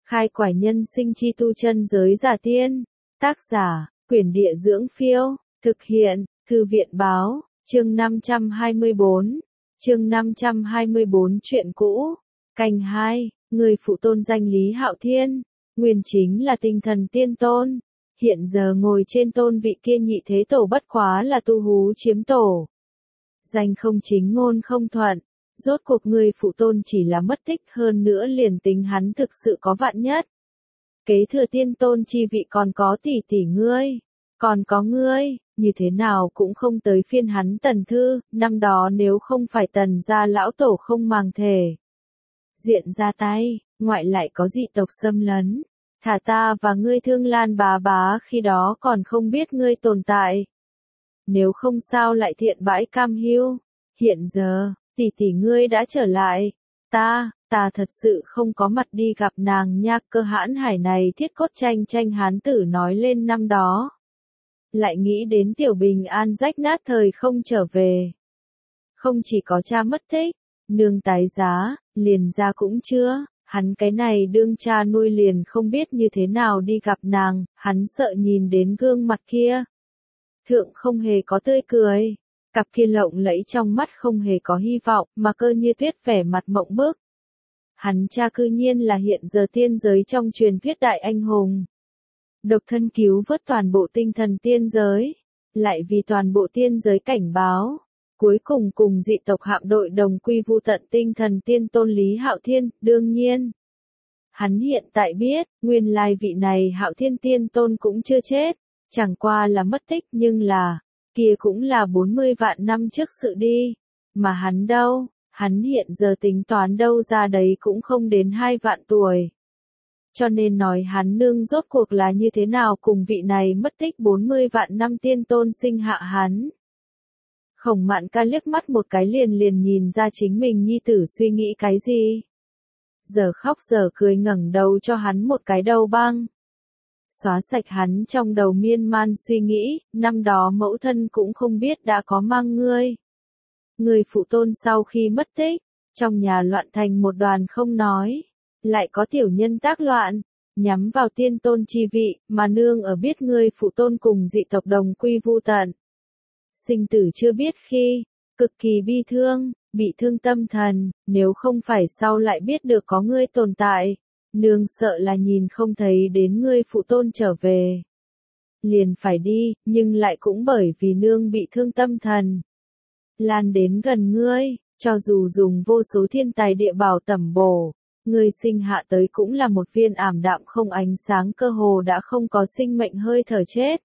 Khai quải nhân sinh chi tu chân giới giả tiên. Tác giả, Quyển Địa Dưỡng Phiêu. Thực hiện, Thư viện Báo. Chương 524. Chương 524 Chuyện cũ. Canh 2. Người phụ tôn danh Lý Hạo Thiên. Nguyên chính là tinh thần tiên tôn. Hiện giờ ngồi trên tôn vị kia nhị thế tổ bất quá là tu hú chiếm tổ. Danh không chính ngôn không thuận. Rốt cuộc người phụ tôn chỉ là mất tích, hơn nữa liền tính hắn thực sự có vạn nhất. Kế thừa tiên tôn chi vị còn có tỷ tỷ ngươi. Còn có ngươi, như thế nào cũng không tới phiên hắn Tần Thư, năm đó nếu không phải Tần gia lão tổ không màng thể. Diện ra tay, ngoại lại có dị tộc xâm lấn. Thả ta và ngươi Thương Lan bá bá khi đó còn không biết ngươi tồn tại. Nếu không sao lại thiện bãi cam hiu. Hiện giờ, tỷ tỷ ngươi đã trở lại. Ta thật sự không có mặt đi gặp nàng nha. Cơ Hãn Hải này thiết cốt tranh hán tử nói lên năm đó. Lại nghĩ đến Tiểu Bình An rách nát thời không trở về. Không chỉ có cha mất tích, nương tái giá, liền ra cũng chưa. Hắn cái này đương cha nuôi liền không biết như thế nào đi gặp nàng, hắn sợ nhìn đến gương mặt kia. Thượng không hề có tươi cười, cặp kia lộng lẫy trong mắt không hề có hy vọng, mà Cơ Như Tuyết vẻ mặt mộng bức. Hắn cha cư nhiên là hiện giờ tiên giới trong truyền thuyết đại anh hùng. Độc thân cứu vớt toàn bộ tinh thần tiên giới, lại vì toàn bộ tiên giới cảnh báo. Cuối cùng cùng dị tộc hạm đội đồng quy vu tận tinh thần tiên tôn Lý Hạo Thiên, đương nhiên. Hắn hiện tại biết, nguyên lai vị này Hạo Thiên tiên tôn cũng chưa chết, chẳng qua là mất tích, nhưng là, kia cũng là 40 vạn năm trước sự đi. Mà hắn đâu, hắn hiện giờ tính toán đâu ra đấy cũng không đến 2 vạn tuổi. Cho nên nói hắn nương rốt cuộc là như thế nào cùng vị này mất tích 40 vạn năm tiên tôn sinh hạ hắn. Khổng Mạn Ca liếc mắt một cái liền nhìn ra chính mình nhi tử suy nghĩ cái gì. Giờ khóc giờ cười ngẩng đầu cho hắn một cái đầu băng. Xóa sạch hắn trong đầu miên man suy nghĩ, năm đó mẫu thân cũng không biết đã có mang ngươi. Người phụ tôn sau khi mất tích, trong nhà loạn thành một đoàn không nói. Lại có tiểu nhân tác loạn, nhắm vào tiên tôn chi vị, mà nương ở biết ngươi phụ tôn cùng dị tộc đồng quy vu tận. Sinh tử chưa biết khi, cực kỳ bi thương, bị thương tâm thần, nếu không phải sau lại biết được có ngươi tồn tại, nương sợ là nhìn không thấy đến ngươi phụ tôn trở về. Liền phải đi, nhưng lại cũng bởi vì nương bị thương tâm thần. Lan đến gần ngươi, cho dù dùng vô số thiên tài địa bảo tẩm bổ, ngươi sinh hạ tới cũng là một viên ảm đạm không ánh sáng, cơ hồ đã không có sinh mệnh hơi thở chết.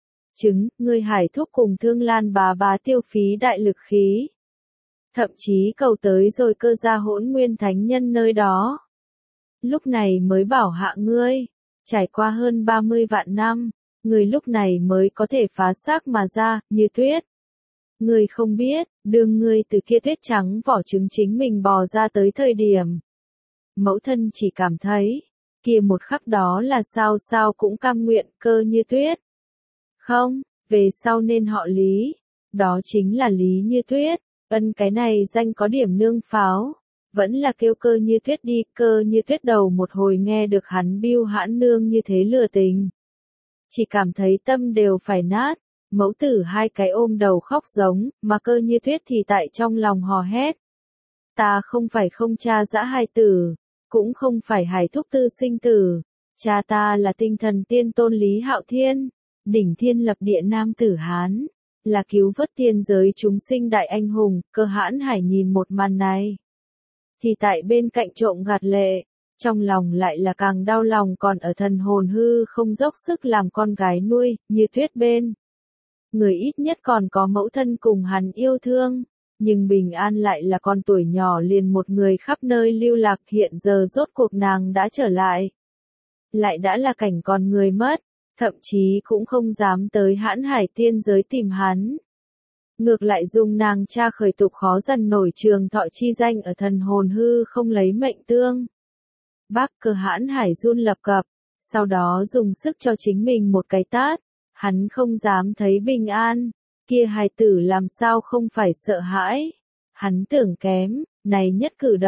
Ngươi Hải Thúc cùng Thương Lan bá bá tiêu phí đại lực khí. Thậm chí cầu tới rồi Cơ gia Hỗn Nguyên Thánh Nhân nơi đó. Lúc này mới bảo hạ ngươi, trải qua hơn 30 vạn năm, ngươi lúc này mới có thể phá xác mà ra, như tuyết. Ngươi không biết, đương ngươi từ kia tuyết trắng vỏ trứng chính mình bò ra tới thời điểm. Mẫu thân chỉ cảm thấy, kia một khắc đó là sao cũng cam nguyện, Cơ Như Tuyết. Không, về sau nên họ Lý, đó chính là Lý Như Tuyết, cái này danh có điểm nương pháo, vẫn là kêu Cơ Như Tuyết đi. Cơ Như Tuyết đầu một hồi nghe được hắn bưu hãn nương như thế lừa tình. Chỉ cảm thấy tâm đều phải nát, mẫu tử hai cái ôm đầu khóc giống, mà Cơ Như Tuyết thì tại trong lòng hò hét. Ta không phải không cha dã hài tử, cũng không phải Hải Thúc tư sinh tử, cha ta là tinh thần tiên tôn Lý Hạo Thiên. Đỉnh thiên lập địa nam tử Hán, là cứu vớt tiên giới chúng sinh đại anh hùng. Cơ Hãn Hải nhìn một màn này, thì tại bên cạnh trộm gạt lệ, trong lòng lại là càng đau lòng, còn ở thần hồn hư không dốc sức làm con gái nuôi, Như Tuyết bên. Người ít nhất còn có mẫu thân cùng hắn yêu thương, nhưng Bình An lại là con tuổi nhỏ liền một người khắp nơi lưu lạc. Hiện giờ rốt cuộc nàng đã trở lại, lại đã là cảnh còn người mất. Thậm chí cũng không dám tới Hãn Hải tiên giới tìm hắn. Ngược lại dùng nàng cha khởi tục khó dằn nổi trường thọ chi danh ở thần hồn hư không lấy mệnh tương. Bác Cơ Hãn Hải run lập cập, sau đó dùng sức cho chính mình một cái tát. Hắn không dám thấy Bình An, kia hài tử làm sao không phải sợ hãi. Hắn tưởng kém, này nhất cử động,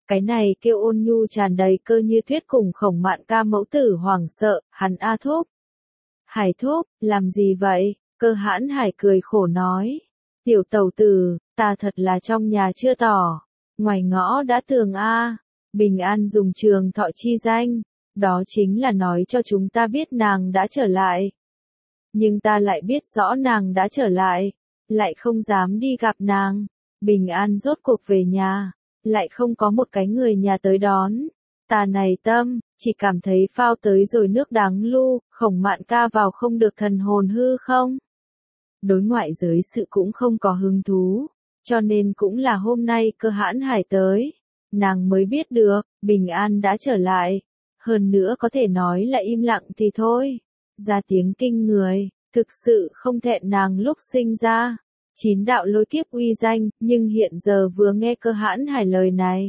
Cái này kêu ôn nhu tràn đầy Cơ Như Tuyết cùng Khổng Mạn Ca mẫu tử hoảng sợ, hắn A Thúc. Hải Thúc, làm gì vậy? Cơ Hãn Hải cười khổ nói. Tiểu tẩu tử, ta thật là trong nhà chưa tỏ. Ngoài ngõ đã tường A. Bình An dùng Trường Thọ chi danh. Đó chính là nói cho chúng ta biết nàng đã trở lại. Nhưng ta lại biết rõ nàng đã trở lại. Lại không dám đi gặp nàng. Bình An rốt cuộc về nhà. Lại không có một cái người nhà tới đón. Ta này tâm, chỉ cảm thấy phao tới rồi nước đáng lu, Khổng Mạn Ca vào không được thần hồn hư không? Đối ngoại giới sự cũng không có hứng thú, cho nên cũng là hôm nay Cơ Hãn Hải tới. Nàng mới biết được, Bình An đã trở lại. Hơn nữa có thể nói là im lặng thì thôi. Ra tiếng kinh người, thực sự không thẹn nàng lúc sinh ra. 9 đạo lôi kiếp uy danh, nhưng hiện giờ vừa nghe Cơ Hãn Hải lời này.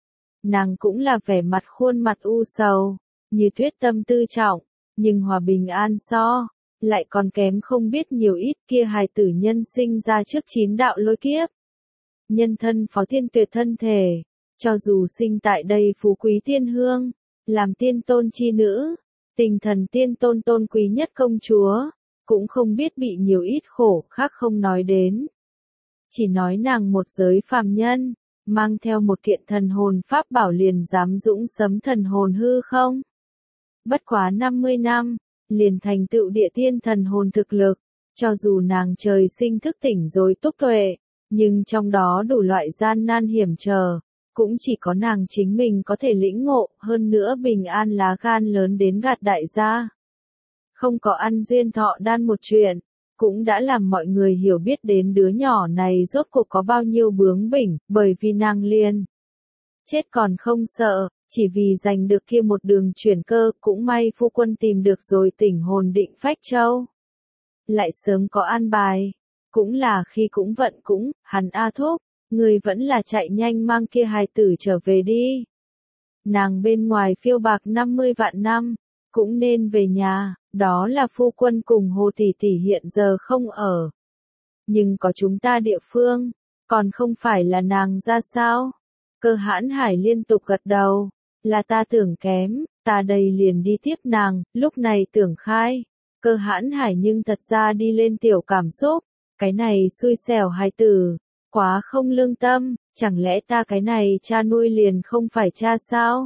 Nàng cũng là vẻ mặt khuôn mặt u sầu, Như Tuyết tâm tư trọng, nhưng hòa Bình An so, lại còn kém không biết nhiều ít kia hài tử nhân sinh ra trước 9 đạo lôi kiếp. Nhân thân phó thiên tuyệt thân thể, cho dù sinh tại đây phú quý tiên hương, làm tiên tôn chi nữ, tinh thần tiên tôn tôn quý nhất công chúa, cũng không biết bị nhiều ít khổ khác không nói đến. Chỉ nói nàng một giới phàm nhân, mang theo một kiện thần hồn pháp bảo liền dám dũng sấm thần hồn hư không? Bất quá 50 năm, liền thành tựu địa tiên thần hồn thực lực, cho dù nàng trời sinh thức tỉnh rồi túc tuệ, nhưng trong đó đủ loại gian nan hiểm trở, cũng chỉ có nàng chính mình có thể lĩnh ngộ, hơn nữa Bình An lá gan lớn đến gạt đại gia. Không có ăn duyên thọ đan một chuyện, cũng đã làm mọi người hiểu biết đến đứa nhỏ này rốt cuộc có bao nhiêu bướng bỉnh, bởi vì nàng liền chết còn không sợ, chỉ vì giành được kia một đường chuyển cơ, cũng may phu quân tìm được rồi tỉnh hồn định phách châu. Lại sớm có an bài, cũng là khi cũng vận cũng, hắn A Thúc, người vẫn là chạy nhanh mang kia hài tử trở về đi. Nàng bên ngoài phiêu bạc 50 vạn năm, cũng nên về nhà, đó là phu quân cùng Hồ tỷ tỷ hiện giờ không ở. Nhưng có chúng ta địa phương, còn không phải là nàng ra sao? Cơ Hãn Hải liên tục gật đầu, là ta tưởng kém, ta đây liền đi tiếp nàng, lúc này tưởng khai. Cơ Hãn Hải nhưng thật ra đi lên tiểu cảm xúc, cái này xui xẻo hài tử, quá không lương tâm, chẳng lẽ ta cái này cha nuôi liền không phải cha sao?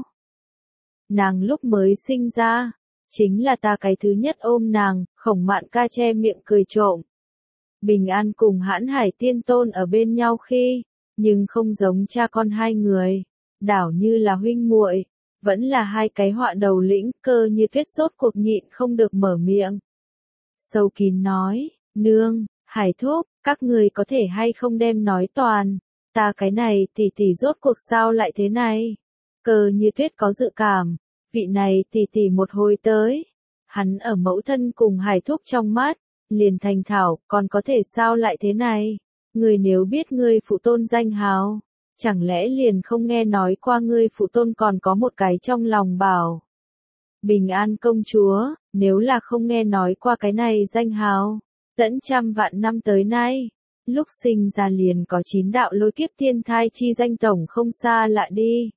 Nàng lúc mới sinh ra, chính là ta cái thứ nhất ôm nàng, Khổng Mạn Ca che miệng cười trộm. Bình An cùng Hãn Hải tiên tôn ở bên nhau khi, nhưng không giống cha con hai người, đảo như là huynh muội, vẫn là hai cái họa đầu lĩnh. Cơ Như Tuyết rốt cuộc nhịn không được mở miệng. Sâu kín nói, nương, Hải Thúc, các người có thể hay không đem nói toàn, ta cái này tỷ tỷ rốt cuộc sao lại thế này? Cơ Như Tuyết có dự cảm, vị này tỷ tỷ một hồi tới, hắn ở mẫu thân cùng Hải Thúc trong mắt, liền thành thảo, còn có thể sao lại thế này? Người nếu biết ngươi phụ tôn danh hào, chẳng lẽ liền không nghe nói qua ngươi phụ tôn còn có một cái trong lòng bảo. Bình An công chúa, nếu là không nghe nói qua cái này danh hào, tẫn trăm vạn năm tới nay, lúc sinh ra liền có 9 đạo lôi kiếp thiên thai chi danh tổng không xa lạ đi.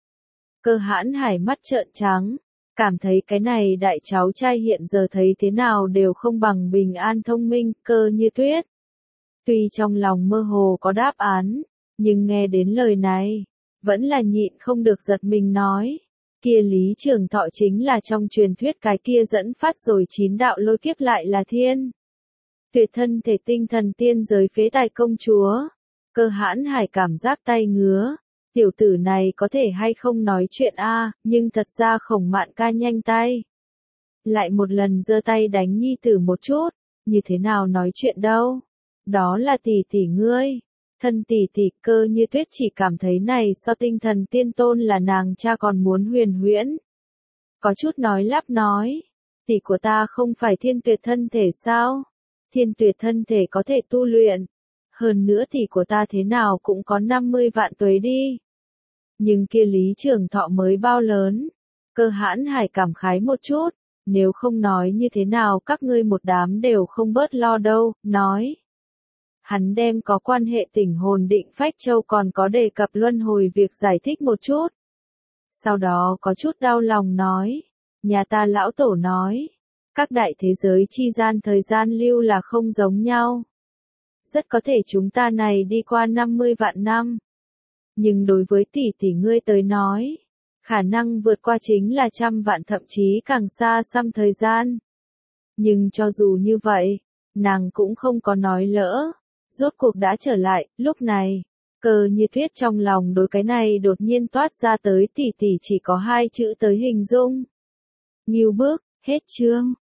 Cơ Hãn Hải mắt trợn trắng, cảm thấy cái này đại cháu trai hiện giờ thấy thế nào đều không bằng Bình An thông minh. Cơ Như Tuyết, tuy trong lòng mơ hồ có đáp án, nhưng nghe đến lời này, vẫn là nhịn không được giật mình nói, kia Lý Trường Thọ chính là trong truyền thuyết cái kia dẫn phát rồi 9 đạo lôi kiếp lại là thiên tuyệt thân thể tinh thần tiên giới phế tài công chúa. Cơ Hãn Hải cảm giác tay ngứa, tiểu tử này có thể hay không nói chuyện a, nhưng thật ra Khổng Mạn Ca nhanh tay. Lại một lần giơ tay đánh nhi tử một chút, như thế nào nói chuyện đâu, đó là tỷ tỷ ngươi. Thân tỷ tỷ. Cơ Như Tuyết chỉ cảm thấy này so tinh thần tiên tôn là nàng cha còn muốn huyền huyễn. Có chút nói lắp nói, tỷ của ta không phải thiên tuyệt thân thể sao? Thiên tuyệt thân thể có thể tu luyện. Hơn nữa tỷ của ta thế nào cũng có 50 vạn tuế đi. Nhưng kia Lý Trường Thọ mới bao lớn? Cơ Hãn Hải cảm khái một chút, nếu không nói như thế nào các ngươi một đám đều không bớt lo đâu, nói. Hắn đem có quan hệ tỉnh hồn định phách châu còn có đề cập luân hồi việc giải thích một chút. Sau đó có chút đau lòng nói, nhà ta lão tổ nói, các đại thế giới chi gian thời gian lưu là không giống nhau. Rất có thể chúng ta này đi qua 50 vạn năm. Nhưng đối với tỷ tỷ ngươi tới nói, khả năng vượt qua chính là 100 vạn thậm chí càng xa xăm thời gian. Nhưng cho dù như vậy, nàng cũng không có nói lỡ. Rốt cuộc đã trở lại, lúc này, Cơ Như Tuyết trong lòng đối cái này đột nhiên toát ra tới tỷ tỷ chỉ có 2 chữ tới hình dung. Ngưu bức, hết chương.